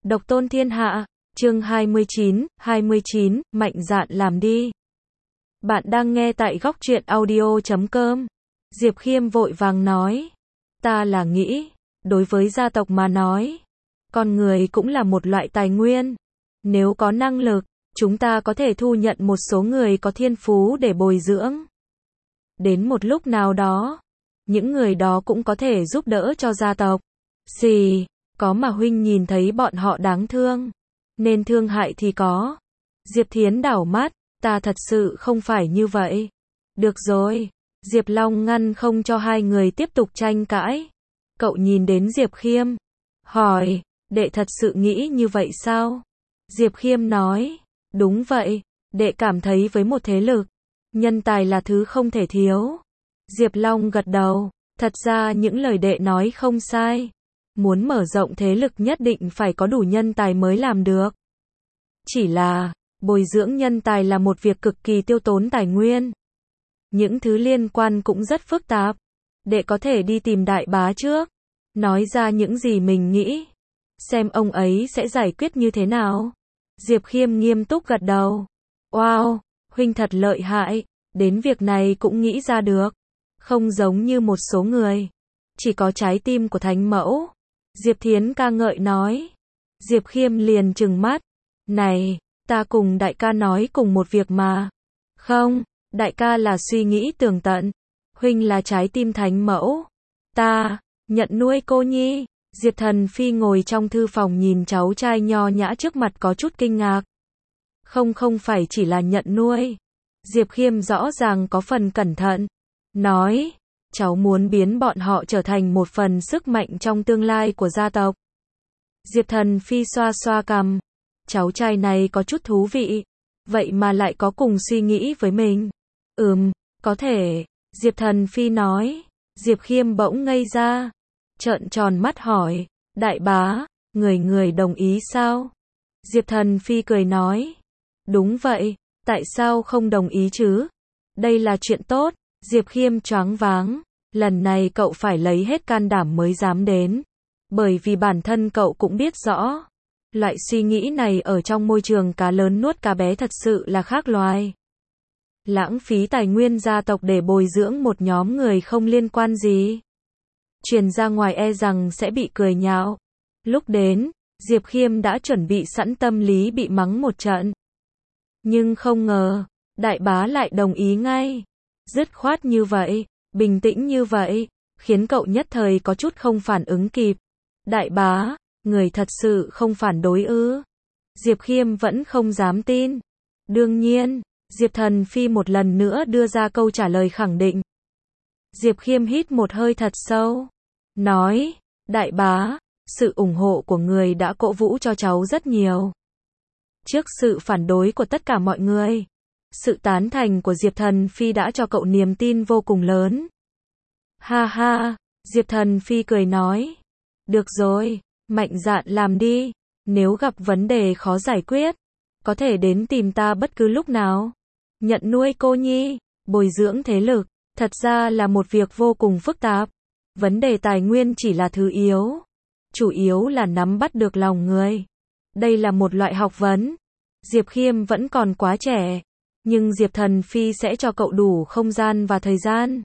Độc tôn thiên hạ, chương 29, mạnh dạn làm đi. Bạn đang nghe tại góc truyện audio.com. Diệp Khiêm vội vàng nói. Ta là nghĩ, đối với gia tộc mà nói, con người cũng là một loại tài nguyên. Nếu có năng lực, chúng ta có thể thu nhận một số người có thiên phú để bồi dưỡng. Đến một lúc nào đó, những người đó cũng có thể giúp đỡ cho gia tộc. Có mà huynh nhìn thấy bọn họ đáng thương, nên thương hại thì có. Diệp Thiến đảo mắt, ta thật sự không phải như vậy. Được rồi, Diệp Long ngăn không cho hai người tiếp tục tranh cãi. Cậu nhìn đến Diệp Khiêm, hỏi, đệ thật sự nghĩ như vậy sao? Diệp Khiêm nói, đúng vậy, đệ cảm thấy với một thế lực, nhân tài là thứ không thể thiếu. Diệp Long gật đầu, thật ra những lời đệ nói không sai. Muốn mở rộng thế lực nhất định phải có đủ nhân tài mới làm được. Chỉ là, bồi dưỡng nhân tài là một việc cực kỳ tiêu tốn tài nguyên. Những thứ liên quan cũng rất phức tạp. Đệ có thể đi tìm đại bá trước, nói ra những gì mình nghĩ, xem ông ấy sẽ giải quyết như thế nào. Diệp Khiêm nghiêm túc gật đầu. Wow, huynh thật lợi hại, đến việc này cũng nghĩ ra được. Không giống như một số người, chỉ có trái tim của thánh mẫu. Diệp Thiến ca ngợi nói. Diệp Khiêm liền trừng mắt. Này, ta cùng đại ca nói cùng một việc mà. Không, đại ca là suy nghĩ tường tận. Huynh là trái tim thánh mẫu. Ta, nhận nuôi cô nhi. Diệp Thần Phi ngồi trong thư phòng nhìn cháu trai nho nhã trước mặt có chút kinh ngạc. Không phải chỉ là nhận nuôi. Diệp Khiêm rõ ràng có phần cẩn thận. Nói, cháu muốn biến bọn họ trở thành một phần sức mạnh trong tương lai của gia tộc. Diệp Thần Phi xoa xoa cằm. Cháu trai này có chút thú vị. Vậy mà lại có cùng suy nghĩ với mình. Có thể. Diệp Thần Phi nói. Diệp Khiêm bỗng ngây ra. Trợn tròn mắt hỏi. Đại bá, người đồng ý sao? Diệp Thần Phi cười nói. Đúng vậy, tại sao không đồng ý chứ? Đây là chuyện tốt. Diệp Khiêm choáng váng. Lần này cậu phải lấy hết can đảm mới dám đến. Bởi vì bản thân cậu cũng biết rõ. Loại suy nghĩ này ở trong môi trường cá lớn nuốt cá bé thật sự là khác loài. Lãng phí tài nguyên gia tộc để bồi dưỡng một nhóm người không liên quan gì. Truyền ra ngoài e rằng sẽ bị cười nhạo. Lúc đến, Diệp Khiêm đã chuẩn bị sẵn tâm lý bị mắng một trận. Nhưng không ngờ, đại bá lại đồng ý ngay. Dứt khoát như vậy, bình tĩnh như vậy, khiến cậu nhất thời có chút không phản ứng kịp. Đại bá, người thật sự không phản đối ư? Diệp Khiêm vẫn không dám tin. Đương nhiên, Diệp Thần Phi một lần nữa đưa ra câu trả lời khẳng định. Diệp Khiêm hít một hơi thật sâu. Nói, đại bá, sự ủng hộ của người đã cổ vũ cho cháu rất nhiều. Trước sự phản đối của tất cả mọi người, sự tán thành của Diệp Thần Phi đã cho cậu niềm tin vô cùng lớn. Ha ha, Diệp Thần Phi cười nói. Được rồi, mạnh dạn làm đi. Nếu gặp vấn đề khó giải quyết, có thể đến tìm ta bất cứ lúc nào. Nhận nuôi cô nhi, bồi dưỡng thế lực, thật ra là một việc vô cùng phức tạp. Vấn đề tài nguyên chỉ là thứ yếu. Chủ yếu là nắm bắt được lòng người. Đây là một loại học vấn. Diệp Khiêm vẫn còn quá trẻ. Nhưng Diệp Thần Phi sẽ cho cậu đủ không gian và thời gian.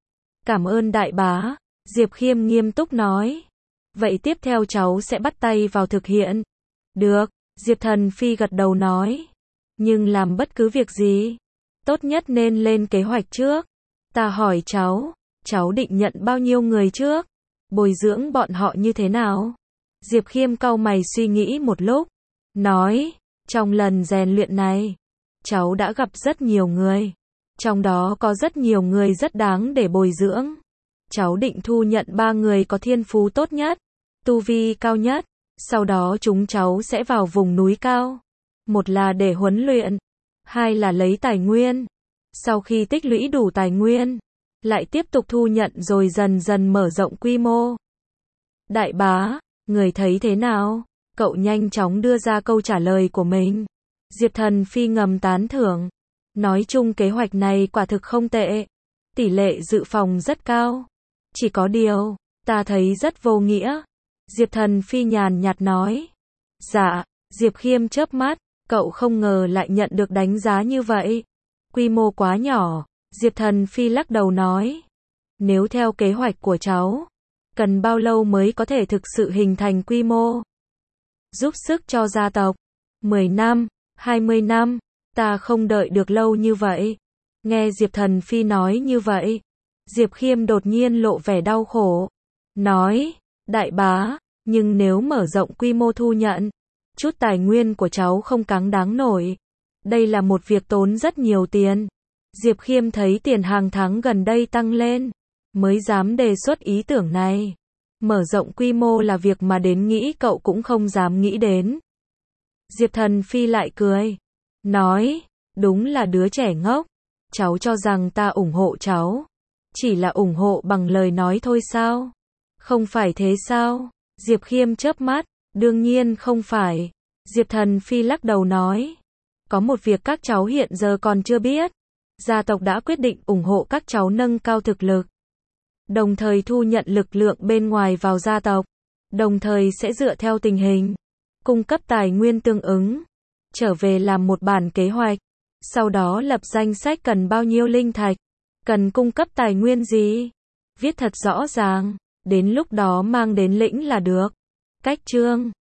Cảm ơn đại bá. Diệp Khiêm nghiêm túc nói. Vậy tiếp theo cháu sẽ bắt tay vào thực hiện. Được, Diệp Thần Phi gật đầu nói. Nhưng làm bất cứ việc gì, tốt nhất nên lên kế hoạch trước. Ta hỏi cháu định nhận bao nhiêu người trước? Bồi dưỡng bọn họ như thế nào? Diệp Khiêm cau mày suy nghĩ một lúc. Nói, trong lần rèn luyện này, cháu đã gặp rất nhiều người. Trong đó có rất nhiều người rất đáng để bồi dưỡng. Cháu định thu nhận 3 người có thiên phú tốt nhất, tu vi cao nhất. Sau đó chúng cháu sẽ vào vùng núi cao. Một là để huấn luyện, hai là lấy tài nguyên. Sau khi tích lũy đủ tài nguyên, lại tiếp tục thu nhận rồi dần dần mở rộng quy mô. Đại bá, người thấy thế nào? Cậu nhanh chóng đưa ra câu trả lời của mình. Diệp Thần Phi ngầm tán thưởng. Nói chung kế hoạch này quả thực không tệ. Tỷ lệ dự phòng rất cao. Chỉ có điều, ta thấy rất vô nghĩa. Diệp Thần Phi nhàn nhạt nói. Dạ, Diệp Khiêm chớp mắt, cậu không ngờ lại nhận được đánh giá như vậy. Quy mô quá nhỏ, Diệp Thần Phi lắc đầu nói. Nếu theo kế hoạch của cháu, cần bao lâu mới có thể thực sự hình thành quy mô? Giúp sức cho gia tộc. 10 năm, 20 năm, ta không đợi được lâu như vậy. Nghe Diệp Thần Phi nói như vậy, Diệp Khiêm đột nhiên lộ vẻ đau khổ. Nói, đại bá, nhưng nếu mở rộng quy mô thu nhận, chút tài nguyên của cháu không cáng đáng nổi. Đây là một việc tốn rất nhiều tiền. Diệp Khiêm thấy tiền hàng tháng gần đây tăng lên, mới dám đề xuất ý tưởng này. Mở rộng quy mô là việc mà đến nghĩ cậu cũng không dám nghĩ đến. Diệp Thần Phi lại cười, nói, đúng là đứa trẻ ngốc. Cháu cho rằng ta ủng hộ cháu, chỉ là ủng hộ bằng lời nói thôi sao? Không phải thế sao? Diệp Khiêm chớp mắt, đương nhiên không phải. Diệp Thần Phi lắc đầu nói, có một việc các cháu hiện giờ còn chưa biết. Gia tộc đã quyết định ủng hộ các cháu nâng cao thực lực, đồng thời thu nhận lực lượng bên ngoài vào gia tộc, đồng thời sẽ dựa theo tình hình, cung cấp tài nguyên tương ứng, trở về làm một bản kế hoạch, sau đó lập danh sách cần bao nhiêu linh thạch, cần cung cấp tài nguyên gì, viết thật rõ ràng, đến lúc đó mang đến lĩnh là được. Cách chương